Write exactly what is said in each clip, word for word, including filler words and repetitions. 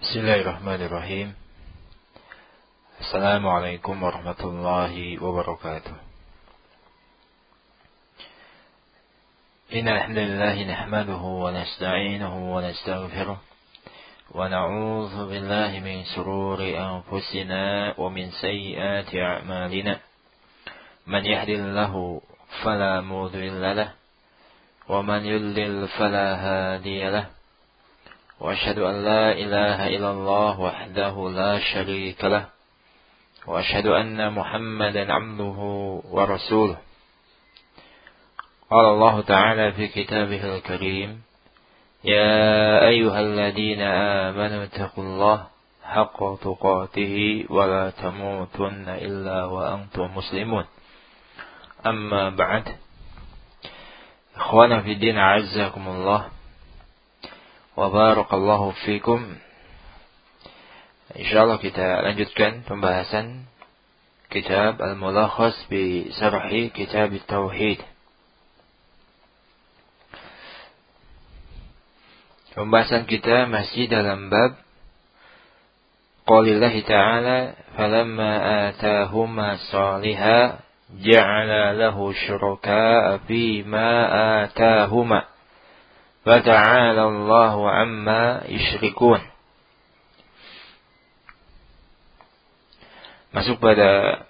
Bismillahirrahmanirrahim. Assalamualaikum warahmatullahi wabarakatuh. Innal hamdalillah nahmaduhu wa nasta'inuhu wa nastaghfiruh wa na'udzu billahi min shururi anfusina wa min sayyiati a'malina. Man yahdihillahu fala mudilla lahu wa man yudlil fala hadiya lahu. وأشهد أن لا إله إلا الله وحده لا شريك له وأشهد أن محمدا عبده ورسوله. قال الله تعالى في كتابه الكريم: يا أيها الذين آمنوا اتقوا الله حق تقاته ولا تموتن إلا وأنتم مسلمون. أما بعد، إخوانا في الدين أعزكم الله wa barakallahu fikum. Insyaallah kita lanjutkan pembahasan kitab Al-Mulakhas bi Syarhi Kitab At-Tauhid. Pembahasan kita masih dalam bab Qaulillahi ta'ala falamma atahuma saliha ja'ala lahu syuraka fima atahuma Fata'ala Allahu amma yusyrikun. Masuk pada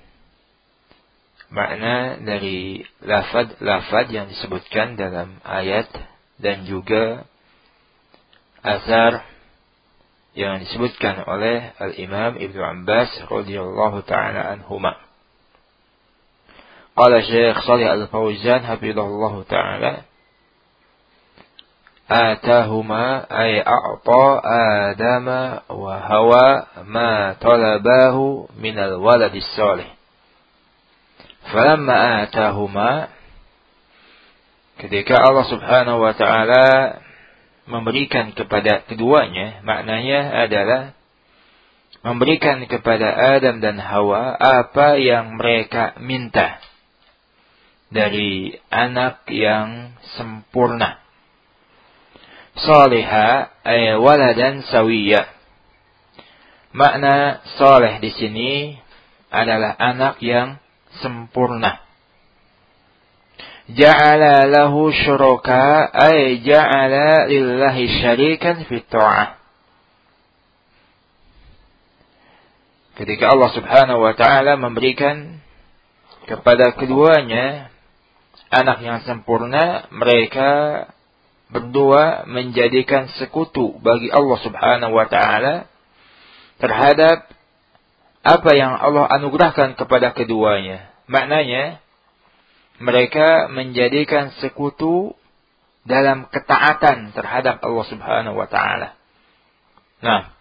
makna dari lafaz-lafaz yang disebutkan dalam ayat dan juga asar yang disebutkan oleh Al-Imam Ibnu Abbas radhiyallahu ta'ala anhuma. Qala Syekh Shalih Al-Fauzan hafizahullahu ta'ala: Atahuma ay a'ta Adama wa Hawa ma talabahu minal waladis salih. Falamma atahuma, ketika Allah Subhanahu wa ta'ala memberikan kepada keduanya, maknanya adalah memberikan kepada Adam dan Hawa apa yang mereka minta dari anak yang sempurna. Salihah ay waladan sawiyya. Makna saleh di sini adalah anak yang sempurna. Ja'ala lahu syuraka ay ja'ala lillahi syarikan fi ta'ah. Ketika Allah Subhanahu wa ta'ala memberikan kepada keduanya anak yang sempurna, mereka berdua menjadikan sekutu bagi Allah Subhanahu wa ta'ala terhadap apa yang Allah anugerahkan kepada keduanya. Maknanya, mereka menjadikan sekutu dalam ketaatan terhadap Allah Subhanahu wa ta'ala. Nah,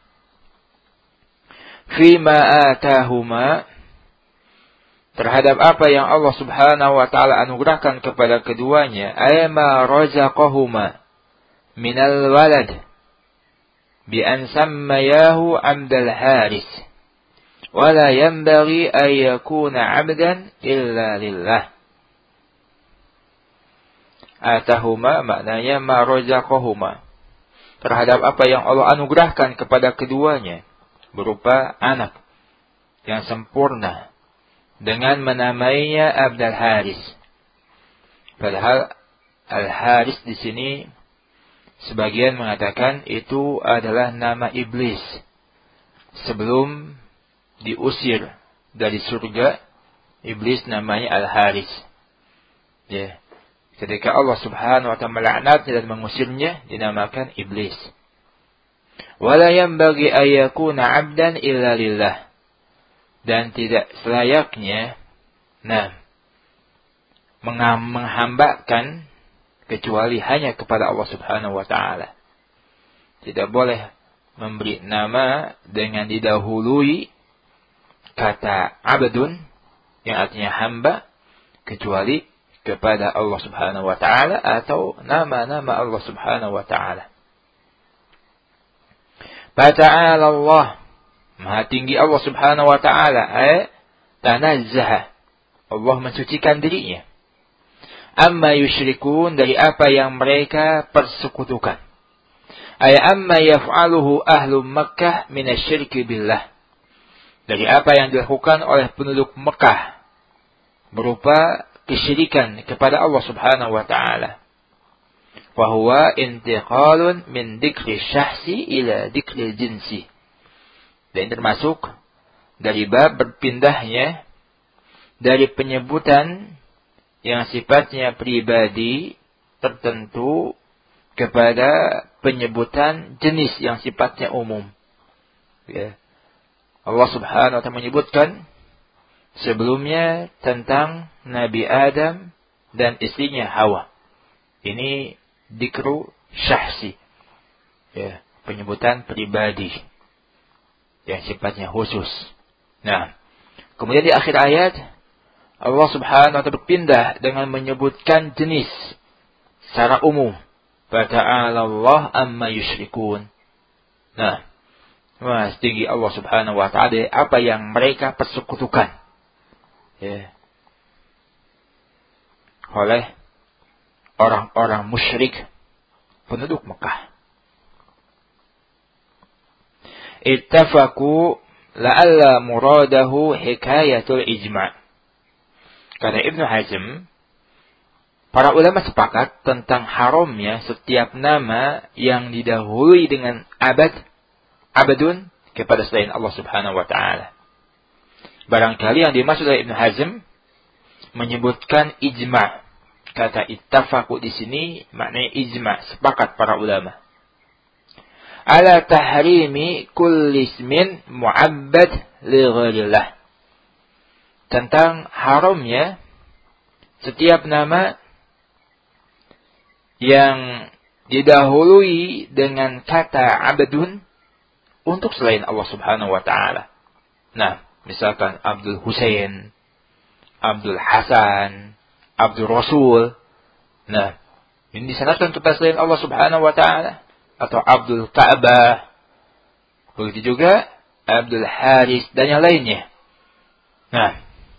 fima atahuma, terhadap apa yang Allah Subhanahu wa ta'ala anugerahkan kepada keduanya, ayma razaqahuma minal walad bi an sammayahu Abdul Haris wa la yanbaghi an yakuna 'abdan illa lillah. Atahuma maknanya ma razaqahuma, terhadap apa yang Allah anugerahkan kepada keduanya berupa anak yang sempurna dengan menamainya Abdul Haris. Padahal Al-Haris di sini sebagian mengatakan itu adalah nama iblis sebelum diusir dari surga. Iblis namanya Al-Haris. Ya. Ketika Allah Subhanahu wa ta'ala melaknatnya dan mengusirnya, dinamakan iblis. Wala yanbaghi an yakuna 'abdan illa lillah. Dan tidak selayaknya nah menghambakan kecuali hanya kepada Allah Subhanahu wa ta'ala. Tidak boleh memberi nama dengan didahului kata abdun yang artinya hamba kecuali kepada Allah Subhanahu wa ta'ala atau nama-nama Allah Subhanahu wa ta'ala. Fata'ala Allah, maha tinggi Allah Subhanahu wa ta'ala, ay tanazzaha, Allah mensucikan dirinya. Amma yusyrikun, dari apa yang mereka persekutukan. Ay amma yaf'aluhu ahlu Makkah min asyirki billah. Dari apa yang dilakukan oleh penduduk Mekah berupa kesyirikan kepada Allah Subhanahu wa taala. Wa huwa intiqalun min dzikri syahsi ila dzikri jinsi. Dan termasuk dari bab berpindahnya dari penyebutan yang sifatnya pribadi tertentu kepada penyebutan jenis yang sifatnya umum. Ya. Allah Subhanahu wa taala menyebutkan sebelumnya tentang Nabi Adam dan istrinya Hawa. Ini dzikru syahsi. Ya, penyebutan pribadi yang sifatnya khusus. Nah, kemudian di akhir ayat Allah Subhanahu wa taala berpindah dengan menyebutkan jenis secara umum. Fata'ala Allah amma yusyrikun. Nah, Maha tinggi Allah Subhanahu wa taala apa yang mereka persekutukan. Ya. Oleh orang-orang musyrik penduduk Mekah. Ittafaqu la'alla muradahu hikayatul ijma'. Kata Ibnu Hazm, para ulama sepakat tentang haramnya setiap nama yang didahului dengan abad, abadun kepada selain Allah Subhanahu wa taala. Barangkali yang dimaksud oleh Ibnu Hazm menyebutkan ijma'. Kata ittafaqu di sini maknanya ijma', sepakat para ulama. Ala tahrimi kulli ismin mu'abbad li ghairillah. Tentang haramnya setiap nama yang didahului dengan kata abdun untuk selain Allah Subhanahu wa taala. Nah, misalkan Abdul Husain, Abdul Hasan, Abdul Rasul. Nah, ini disandarkan kepada selain Allah Subhanahu wa taala, atau Abdul Ka'bah. Begitu juga Abdul Haris dan yang lainnya. Nah,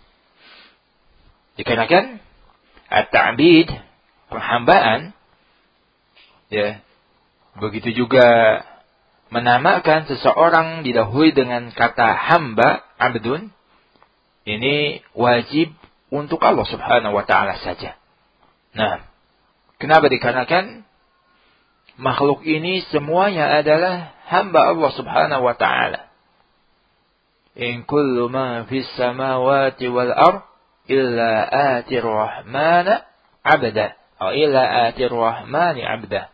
dikarenakan at-ta'bid, penghambaan, ya, begitu juga menamakan seseorang didahului dengan kata hamba, abdun, ini wajib untuk Allah Subhanahu wa taala saja. Nah, kenapa? Dikarenakan makhluk ini semuanya adalah hamba Allah Subhanahu wa taala. In kullu ma fis samawati wal ard illa atir rahmana abda, atau illa atir rahmani abda.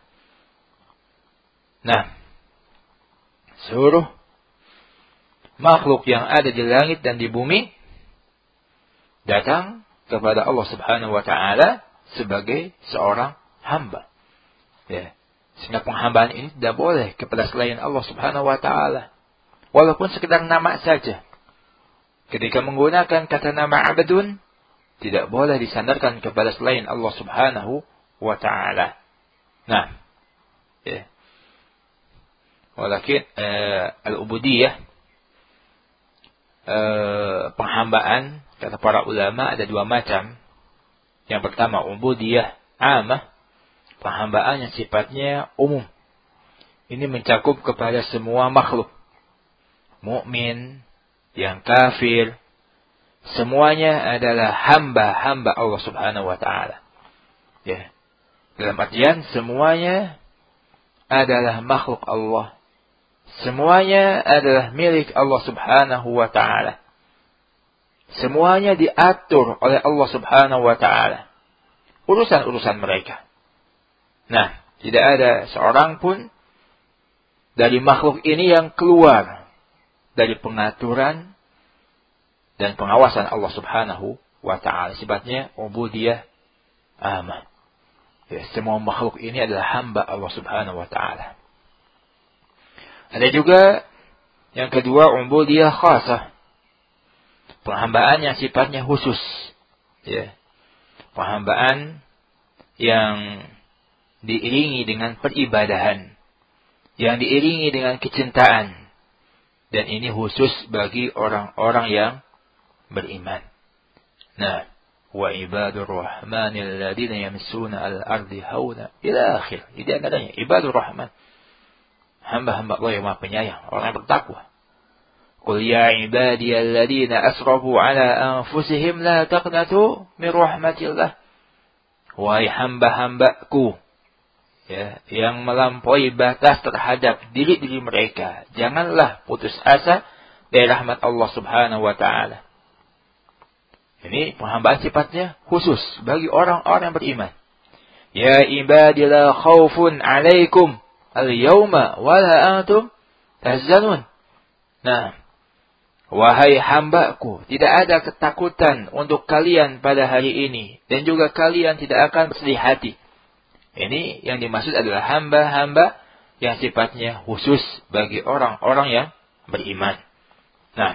Nah, seluruh makhluk yang ada di langit dan di bumi datang kepada Allah Subhanahu wa taala sebagai seorang hamba. Ya. Sehingga penghambaan ini tidak boleh kepada selain Allah Subhanahu wa taala. Walaupun sekedar nama saja. Ketika menggunakan kata nama abdun, tidak boleh disandarkan kepada selain Allah Subhanahu wa taala. Nah, ya. Walakin uh, al-ubudiyah, uh, penghambaan, kata para ulama ada dua macam. Yang pertama ubudiyah amah, penghambaan yang sifatnya umum. Ini mencakup kepada semua makhluk. Mukmin, yang kafir, semuanya adalah hamba-hamba Allah Subhanahu wa taala. Ya. Dalam artian semuanya adalah makhluk Allah. Semuanya adalah milik Allah Subhanahu wa taala. Semuanya diatur oleh Allah Subhanahu wa taala. Urusan-urusan mereka. Nah, tidak ada seorang pun dari makhluk ini yang keluar dari pengaturan dan pengawasan Allah Subhanahu wa taala. Sifatnya ubudiyah amah. Ya, semua makhluk ini adalah hamba Allah Subhanahu wa taala. Ada juga yang kedua ubudiyah khasah. Penghambaan yang sifatnya khusus. Ya. Penghambaan yang diiringi dengan peribadahan. Yang diiringi dengan kecintaan. Dan ini khusus bagi orang-orang yang beriman. Nah, wa ibadur rahmanil ladina yamsuna al-ardi hauna ila akhir. Ini antaranya ibadur rahman. hamba-hamba Allah yang Maha Penyayang, orang yang bertakwa. Qul ya ibadiyalladzina asrafu ala anfusihim la taqnatu min rahmatillah. Wahai hamba-hambaku, ya, yang melampaui batas terhadap diri-diri mereka, janganlah putus asa dari rahmat Allah Subhanahu wa taala. Ini penghambaan sifatnya khusus bagi orang-orang yang beriman. Ya ibadi la khaufun alaikum al-yawma wa la antum tahzanun. Nah, wahai hambaku, tidak ada ketakutan untuk kalian pada hari ini. Dan juga kalian tidak akan bersedih hati. Ini yang dimaksud adalah hamba-hamba yang sifatnya khusus bagi orang-orang yang beriman. Nah,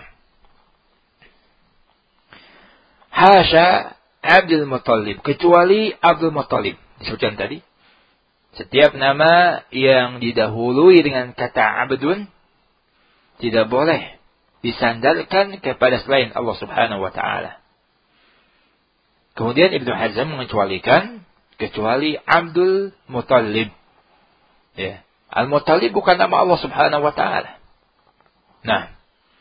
hasya Abdul Muttalib, kecuali Abdul Muttalib. Disebutkan tadi, setiap nama yang didahului dengan kata abdun tidak boleh disandarkan kepada selain Allah Subhanahu wa taala. Kemudian Ibnu Hazm mengecualikan kecuali Abdul Muttalib. Ya, Al-Muttalib bukan nama Allah Subhanahu wa taala. Nah,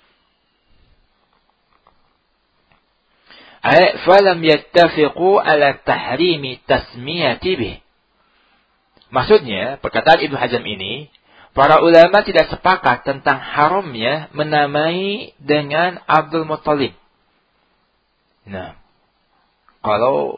ay falam yattafiqu ala tahrimi tasmiyati bih. Maksudnya, perkataan Ibnu Hazm ini, para ulama tidak sepakat tentang haramnya menamai dengan Abdul Muttalib. Nah, kalau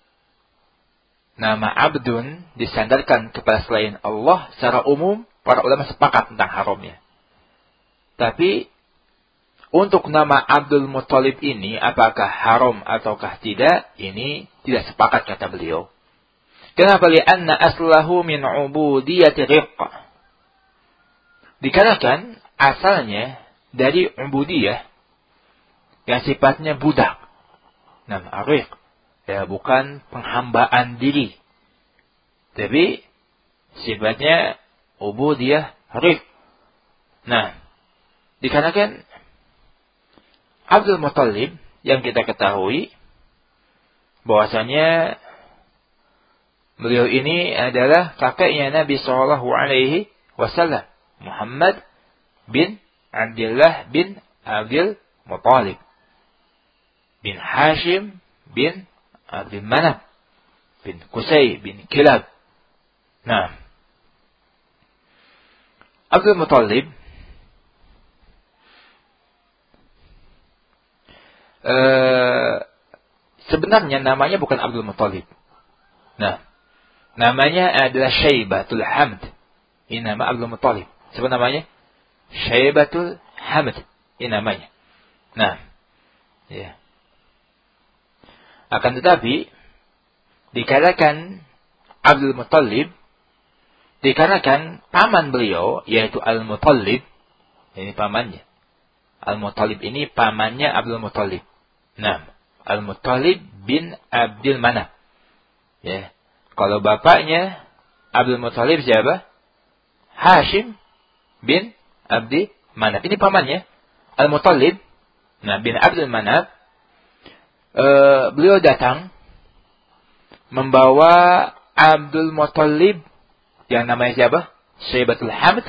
nama Abdun disandarkan kepada selain Allah, secara umum para ulama sepakat tentang haramnya. Tapi untuk nama Abdul Muttalib ini, apakah haram ataukah tidak, ini tidak sepakat kata beliau. Kenapa? Li'anna aslahu min ubudiyati riqqa. Dikarenakan asalnya dari ubudiyah yang sifatnya budak. Nah, ariq, ya, bukan penghambaan diri. Tapi sifatnya ubudiyah riq. Nah, dikarenakan Abdul Muttalib yang kita ketahui bahwasanya beliau ini adalah kakeknya Nabi Shallallahu Alaihi Wasallam, Muhammad bin Abdullah bin Abdul Muttalib bin Hashim bin Abdul Manaf bin Qusay bin Kilab. Nah, Abdul Muttalib Uh, sebenarnya namanya bukan Abdul Muttalib. Nah, namanya adalah Syaibatul Hamd. Ini nama Abdul Muttalib. Siapa namanya? Syaibatul Hamd. Ini namanya. Nah, ya. Akan tetapi dikatakan Abdul Muttalib dikarenakan paman beliau yaitu Al-Muttalib. Ini pamannya. Al-Muttalib ini pamannya Abdul Muttalib. Nah, Al-Muttalib bin Abdul Manaf. Ya. Kalau bapaknya Abdul Muttalib siapa? Hashim bin Abdi Manaf. Ini pamannya Al-Muttalib. Nah, bin Abdul Manaf. E, beliau datang membawa Abdul Muttalib yang namanya siapa? Syaibatul Hamd.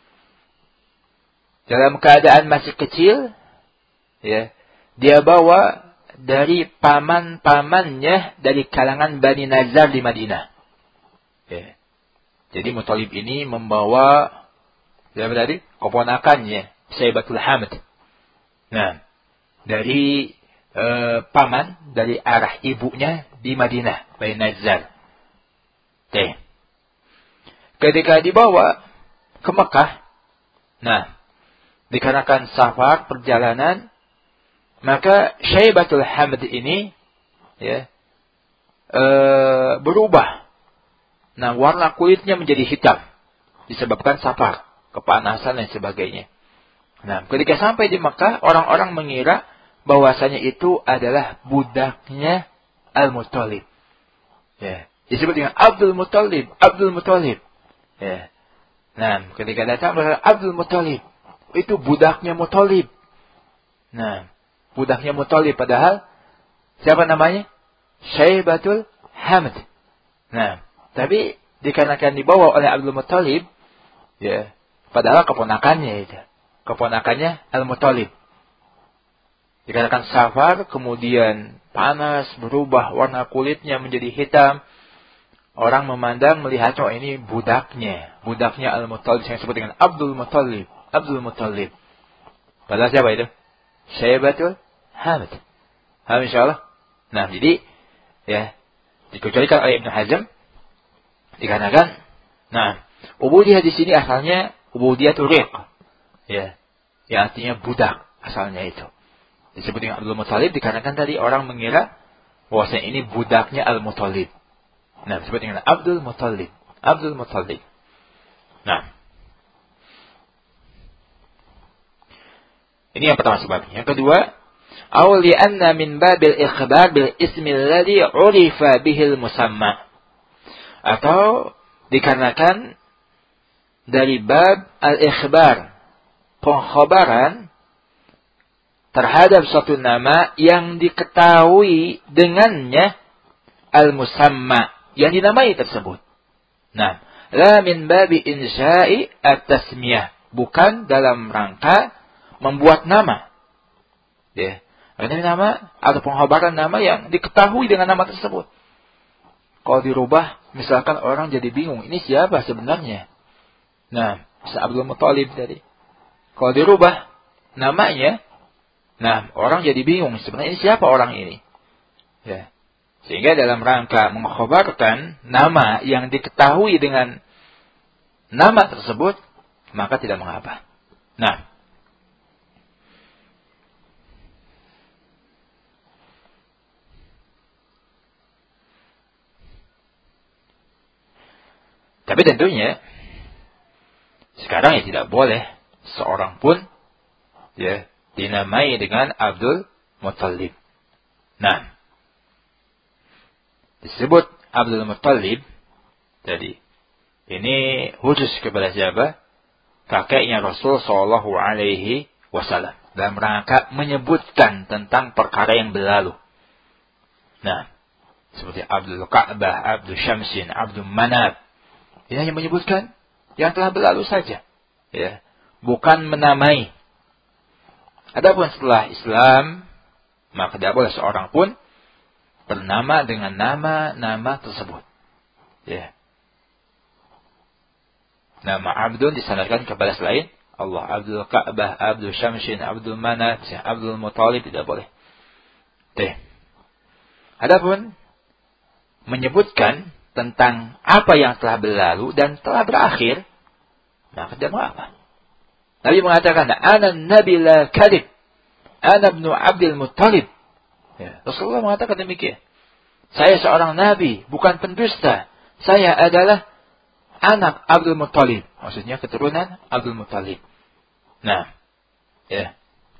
Dalam keadaan masih kecil, ya, dia bawa dari paman-pamannya dari kalangan Bani Nazar di Madinah. Ya. Jadi Muttalib ini membawa siapa tadi? Keponakannya, Syaibatul Hamd. Nah, dari eh, paman dari arah ibunya di Madinah, Bani Nazar. Oke. Ketika dibawa ke Mekah, nah, dikarenakan safar perjalanan, maka Syaibatul Hamd ini ya e, berubah. Nah, warna kulitnya menjadi hitam disebabkan safar, kepanasan dan sebagainya. Nah, ketika sampai di Mekah, orang-orang mengira bahwasanya itu adalah budaknya Al-Muttalib. Ya, disebut dengan Abdul Muttalib, Abdul Muttalib. Ya. Nah, ketika datang Abdul Muttalib, itu budaknya Muttalib. Nah, budaknya Muttalib padahal siapa namanya? Syaibatul Hamd. Nah, tapi dikarenakan dibawa oleh Abdul Muttalib, ya, Padahal keponakannya itu. Keponakannya Al-Muttalib. Dikatakan safar, kemudian panas, berubah warna kulitnya menjadi hitam. Orang memandang, melihat, oh ini budaknya. Budaknya Al-Muttalib, yang disebut dengan Abdul Muttalib. Abdul Muttalib. Padahal siapa itu? Syaibatul Hamid. Paham insyaAllah? Nah, jadi, ya, dikecualikan oleh Ibn Hazm, dikarenakan, nah, ubudiyah di sini asalnya ubudiyah turiq. Ya, yang artinya budak, asalnya itu. Disebut dengan Abdul Muttalib dikarenakan tadi orang mengira bahwasanya ini budaknya Al-Muttalib. Nah, disebut dengan Abdul Muttalib. Abdul Muttalib. Nah, ini yang pertama sebabnya. Yang kedua, aw li'anna min babil ikhbar bil ismi alladhi 'urifa bihil musamma. Atau dikarenakan dari bab al-ikhbar, pengkhabaran terhadap suatu nama yang diketahui dengannya al-musamma, yang dinamai tersebut. Nah, la min babi insya'i at-tasmiyah, bukan dalam rangka membuat nama. Ya, ini nama atau pengkhabaran nama yang diketahui dengan nama tersebut. Kalau dirubah, misalkan orang jadi bingung, ini siapa sebenarnya? Nah, Abdul Muttalib tadi. Kalau dirubah namanya, nah, orang jadi bingung, sebenarnya ini siapa orang ini? Ya. Sehingga dalam rangka mengkhabarkan nama yang diketahui dengan nama tersebut, maka tidak mengapa. Nah, tapi tentunya sekarang ya tidak boleh seorang pun ya dinamai dengan Abdul Muttalib. Nah, disebut Abdul Muttalib jadi ini khusus kepada siapa? Kakeknya Rasul Shallallahu Alaihi Wasallam dalam rangka menyebutkan tentang perkara yang berlalu. Nah, seperti Abdul Ka'bah, Abdul Syamsin, Abdul Manab. Ini hanya menyebutkan yang telah berlalu saja, ya, bukan menamai. Adapun setelah Islam, maka tidak boleh seorang pun bernama dengan nama-nama tersebut. Ya. Nama Abdul disandarkan kepada selain Allah. Abdul Ka'bah, Abdul Syamsin, Abdul Manat, Abdul Muttalib tidak boleh. Oke. Adapun menyebutkan tentang apa yang telah berlalu dan telah berakhir, maka tidak mengapa. Nabi mengatakan, "Ana Nabi la kadhib. Ana ibnu Abdul Muttalib." Ya, Rasulullah mengatakan demikian. Saya seorang nabi, bukan pendusta. Saya adalah anak Abdul Muttalib. Maksudnya keturunan Abdul Muttalib. Nah, ya.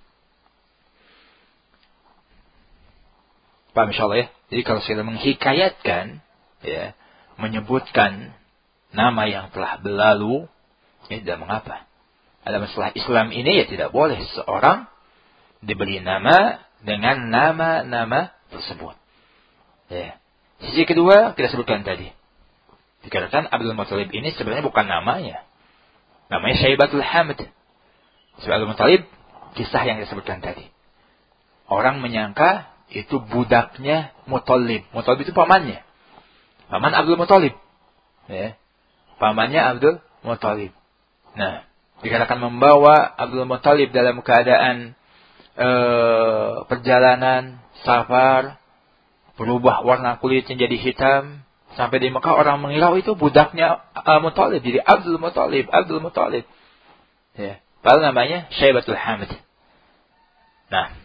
Paham insyaallah ya. Jadi kalau saya menghikayatkan, ya, menyebutkan nama yang telah berlalu, ya tidak mengapa. Ada masalah Islam ini ya tidak boleh seorang diberi nama dengan nama-nama tersebut. Ya. Sisi kedua kita sebutkan tadi. Dikatakan Abdul Muttalib ini sebenarnya bukan namanya. Namanya Syaibatul Hamid. Sebab Abdul Muttalib kisah yang disebutkan tadi. Orang menyangka itu budaknya Muttalib. Muttalib itu pamannya. Paman Abdul Muttalib. Ya. Pamannya Abdul Muttalib. Nah, dikatakan membawa Abdul Muttalib dalam keadaan e, perjalanan, safar, berubah warna kulitnya jadi hitam. Sampai di Mekah orang mengira itu budaknya uh, Muttalib. Jadi Abdul Muttalib, Abdul Muttalib. Ya. Padahal namanya Syaibatul Hamid. Nah.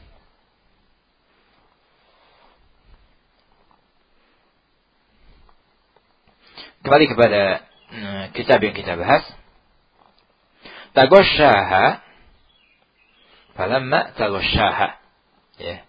Kembali kepada uh, kitab yang kita bahas. Tagosyaha. Falamma tagosyaha. Ya.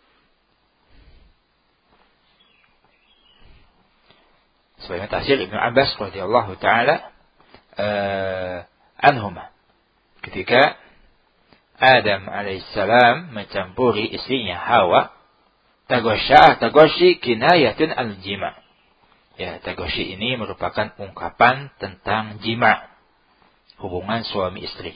Sebagaimana tafsir Ibnu Abbas radhiyallahu taala uh, anhuma. Ketika Adam alaihissalam mencampuri istrinya Hawa, tagosya, tagoshi kinayatun al-jima. Ya, tagoshi ini merupakan ungkapan tentang jima. hubungan suami istri.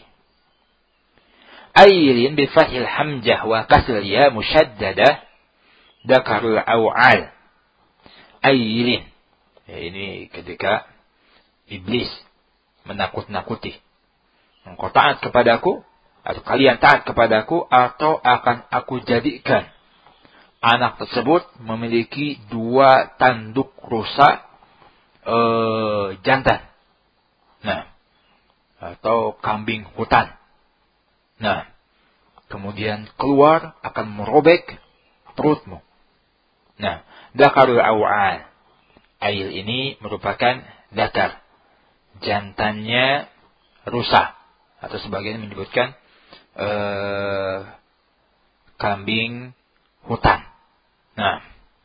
Aylin bi fathil hamzah wa kasril ya musyaddadah dzakarul aw'al. Aylin. Ya, ini ketika iblis menakut-nakuti. Engkau taat kepadaku, atau kalian taat kepadaku, atau akan aku jadikan anak tersebut memiliki dua tanduk rusa eh, jantan. Nah, atau kambing hutan. Nah, kemudian keluar akan merobek perutmu. Nah, dakarul aw'al. Ail ini merupakan dakar. Jantannya rusa. Atau sebagian menyebutkan eh, kambing hutan. Nah,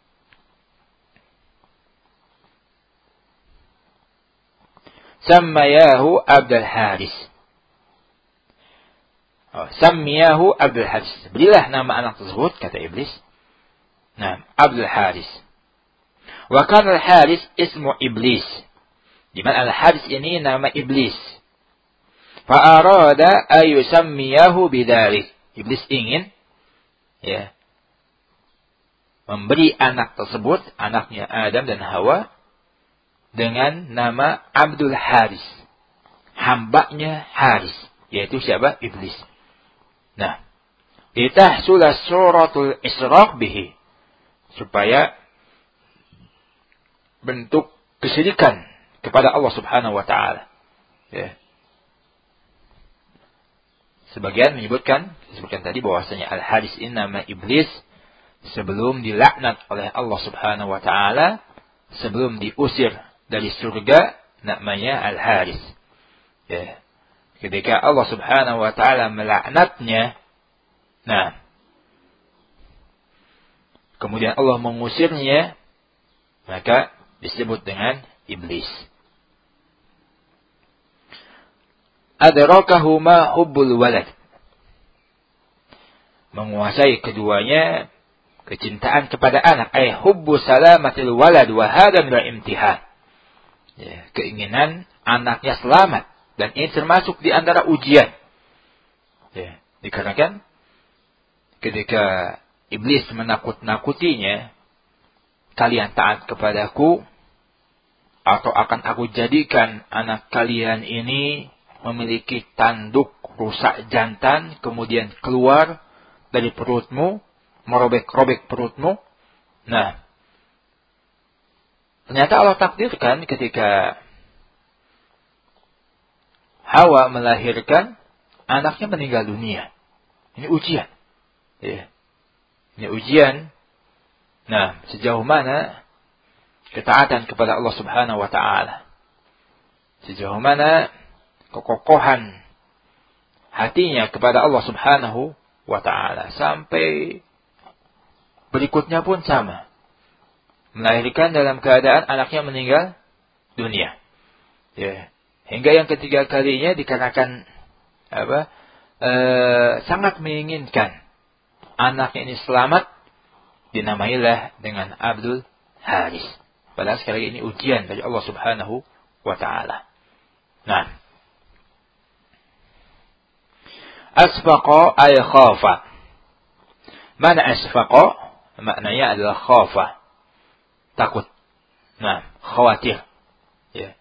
Sammayahu Abdul Haris. Oh, Sammiyahu Abdul Haris. Berilah nama anak tersebut, kata iblis. Nah, Abdul Haris. Wa kana Al-Haris ismu iblis. Di mana Al-Haris ini nama iblis. Fa arada ayusammiyahu bidzalik. Iblis ingin ya memberi anak tersebut, anaknya Adam dan Hawa, dengan nama Abdul Haris. Hambanya Haris. Yaitu siapa? Iblis. Nah, litahsula suratul israq bihi. Supaya bentuk kesyirikan kepada Allah Subhanahu wa taala. Ya. Sebagian menyebutkan, disebutkan tadi bahwasanya Al-Haris ini nama iblis sebelum dilaknat oleh Allah Subhanahu wa taala, sebelum diusir dari surga, namanya Al-Haris. Ya. Ketika Allah Subhanahu wa taala melaknatnya, nah, kemudian Allah mengusirnya, maka disebut dengan iblis. Adrakahuma hubbul walad. Menguasai keduanya kecintaan kepada anak, ay hubbu salamatil walad wa hadha min al-imtihan. Ya, keinginan anaknya selamat, dan ini termasuk di antara ujian. Ya, dikarenakan ketika iblis menakut-nakutinya, kalian taat kepadaku, atau akan aku jadikan anak kalian ini memiliki tanduk rusak jantan, kemudian keluar dari perutmu, merobek-robek perutmu. Nah, ternyata Allah takdirkan ketika Hawa melahirkan, anaknya meninggal dunia. Ini ujian. Ya. Ini ujian. Nah, sejauh mana ketaatan kepada Allah Subhanahu wa taala. Sejauh mana kekokohan hatinya kepada Allah Subhanahu wa taala. Sampai berikutnya pun sama. Melahirkan dalam keadaan anaknya meninggal dunia. Ya. Hingga yang ketiga kalinya dikarenakan apa? E, sangat menginginkan anaknya ini selamat, dinamailah dengan Abdul Haris. Padahal sekali lagi ini ujian dari Allah Subhanahu wa taala. Nah, asfaqa ay khafa. Mana asfaqa? Maknanya adalah khafa. Takut. Nah, khawatir. Ya.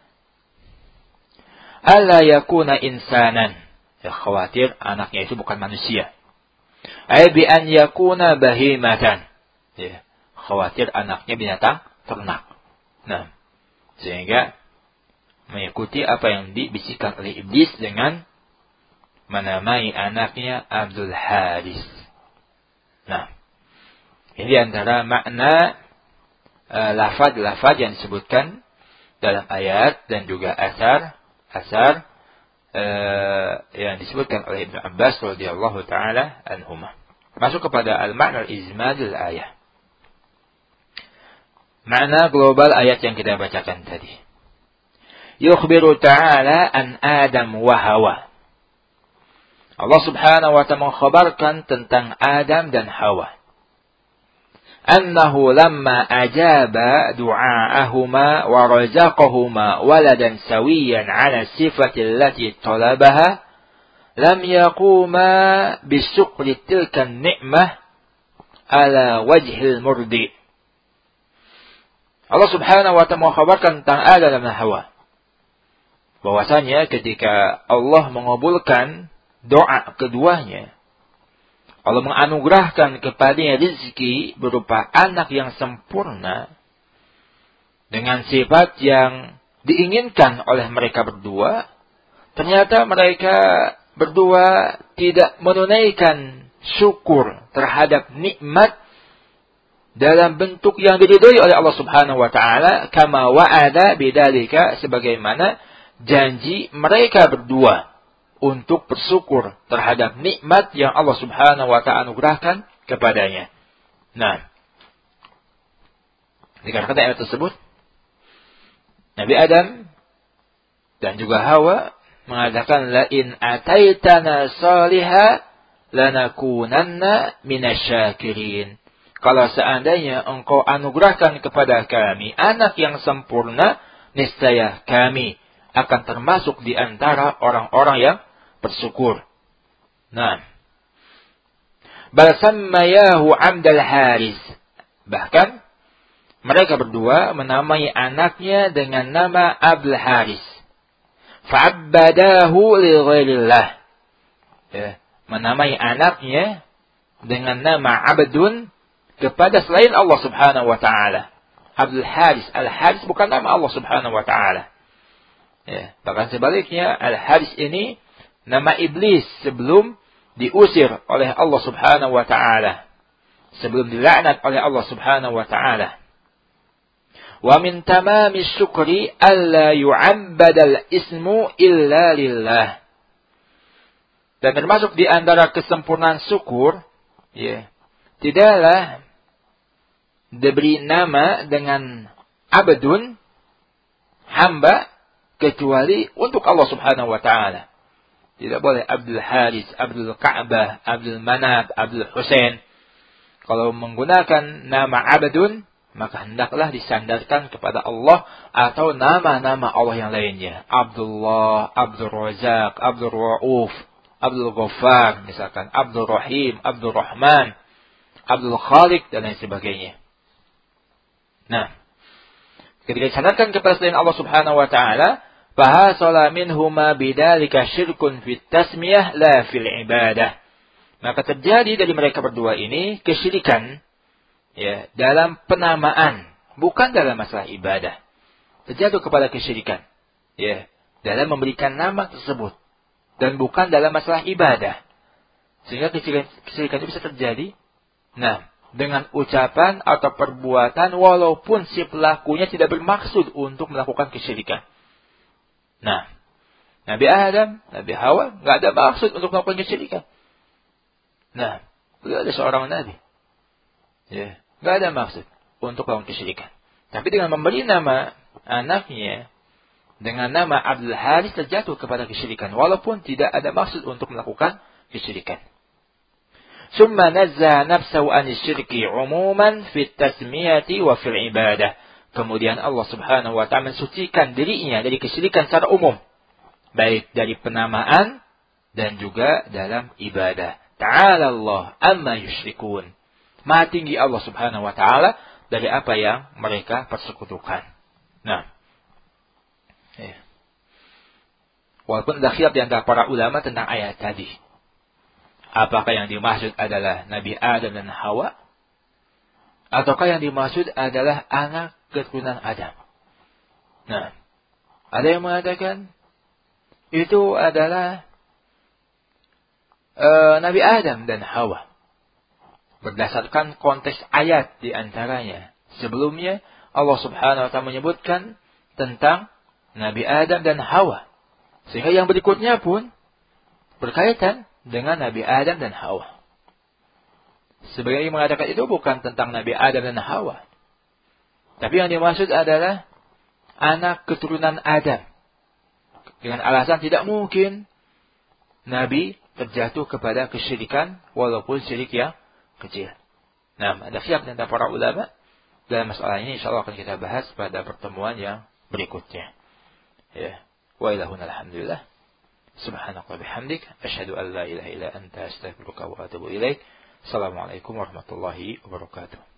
Alla yakuna insanan. Ya, khawatir anaknya itu bukan manusia. Ay bi an yakuna bahimatan. Ya, khawatir anaknya binatang ternak. Nah, sehingga mengikuti apa yang dibisikkan oleh iblis dengan menamai anaknya Abdul Haris. Nah, ini antara makna uh, lafaz-lafaz yang disebutkan dalam ayat dan juga asar asar uh, yang disebutkan oleh Ibnu Abbas radhiyallahu taala anhuma. Masuk kepada al-ma'na al-izmalul ayah. Makna global ayat yang kita bacakan tadi. Yukhbiru ta'ala an Adam wa Hawa. Allah Subhanahu wa ta'ala mengkhabarkan tentang Adam dan Hawa. annahu lamma ajaba du'aahuma wa razaqahuma waladan sawiyan 'ala sifati allati talabaha lam yaquma bisyukri tilka ni'mah ala wajhil murdi. Allah Subhanahu wa ta'ala mengkhabarkan tentang Adam dan Hawa bahwasanya ketika Allah mengabulkan doa keduanya, Allah menganugerahkan kepadanya rezeki berupa anak yang sempurna dengan sifat yang diinginkan oleh mereka berdua. Ternyata mereka berdua tidak menunaikan syukur terhadap nikmat dalam bentuk yang diridhoi oleh Allah Subhanahu wa taala, kama wa'ada bidzalika, sebagaimana janji mereka berdua untuk bersyukur terhadap nikmat yang Allah Subhanahu wa ta'ala anugerahkan kepadanya. Nah, dikarenakan ayat tersebut, Nabi Adam dan juga Hawa mengatakan, la in ataitana salihah lanakunanna minasyakirin. Kalau seandainya engkau anugerahkan kepada kami anak yang sempurna, niscaya kami akan termasuk di antara orang-orang yang bersyukur. Nah, bal sammayahu Abdul Haris. Bahkan mereka berdua menamai anaknya dengan nama Abdul Haris. Fa'abbadahu li ghairillah. Ya, menamai anaknya dengan nama Abdun kepada selain Allah Subhanahu wa taala. Abdul Haris, Al-Haris bukan nama Allah Subhanahu wa taala. Ya, bahkan sebaliknya, Al-Haris ini nama iblis sebelum diusir oleh Allah Subhanahu wa taala, sebelum dilaknat oleh Allah Subhanahu wa taala. Wa min tamami syukri alla yu'abbadal ismu illa lillah. Dan termasuk di antara kesempurnaan syukur, ya, tidaklah diberi nama dengan abdun, hamba, kecuali untuk Allah Subhanahu wa taala. Tidak boleh Abdul Haris, Abdul Ka'bah, Abdul Manat, Abdul Husain. Kalau menggunakan nama abdun, maka hendaklah disandarkan kepada Allah atau nama-nama Allah yang lainnya. Abdullah, Abdul Razak, Abdul Ra'uf, Abdul Ghaffar, misalkan Abdul Rahim, Abdul Rahman, Abdul Khaliq, dan lain sebagainya. Nah, ketika disandarkan kepada selain Allah Subhanahu wa taala, fahasala minhuma bidzalika syirkun fit tasmiyah la fil ibadah. Maka terjadi dari mereka berdua ini kesyirikan, ya, dalam penamaan, bukan dalam masalah ibadah. Terjatuh kepada kesyirikan, ya, dalam memberikan nama tersebut, dan bukan dalam masalah ibadah. Sehingga kesyirikan, kesyirikan itu bisa terjadi, nah, dengan ucapan atau perbuatan walaupun si pelakunya tidak bermaksud untuk melakukan kesyirikan. Nah, Nabi Adam, Nabi Hawa nggak ada maksud untuk melakukan kesyirikan. Nah, beliau ada seorang nabi, ya, nggak ada maksud untuk melakukan kesyirikan. Tapi dengan memberi nama anaknya dengan nama Abdul Haris, terjatuh kepada kesyirikan walaupun tidak ada maksud untuk melakukan kesyirikan. Summa nazza nafsahu anis syirki umuman fit tasmiyati wa fil ibadah. Kemudian Allah Subhanahu wa ta'ala mensucikan dirinya dari kesyirikan secara umum, baik dari penamaan dan juga dalam ibadah. Ta'ala Allah amma yusyrikun. Maha tinggi Allah Subhanahu wa ta'ala dari apa yang mereka persekutukan. Nah, ya. Walaupun ada khilaf di antara para ulama tentang ayat tadi, apakah yang dimaksud adalah Nabi Adam dan Hawa, ataukah yang dimaksud adalah anak keturunan Adam. Nah, ada yang mengatakan itu adalah uh, Nabi Adam dan Hawa, berdasarkan konteks ayat di antaranya. Sebelumnya Allah Subhanahu wa ta'ala menyebutkan tentang Nabi Adam dan Hawa, sehingga yang berikutnya pun berkaitan dengan Nabi Adam dan Hawa. Sebagian yang mengatakan itu bukan tentang Nabi Adam dan Hawa, tapi yang dimaksud adalah anak keturunan Adam. Dengan alasan tidak mungkin Nabi terjatuh kepada kesyirikan walaupun syirik yang kecil. Nah, ada khilaf tentang para ulama dalam masalah ini, insyaallah akan kita bahas pada pertemuan yang berikutnya. Ya. Wa ilahuna alhamdulillah. Subhanallah bihamdik, asyhadu an la ilaha illa anta, astaghfiruka wa atubu ilaik. Assalamualaikum warahmatullahi wabarakatuh.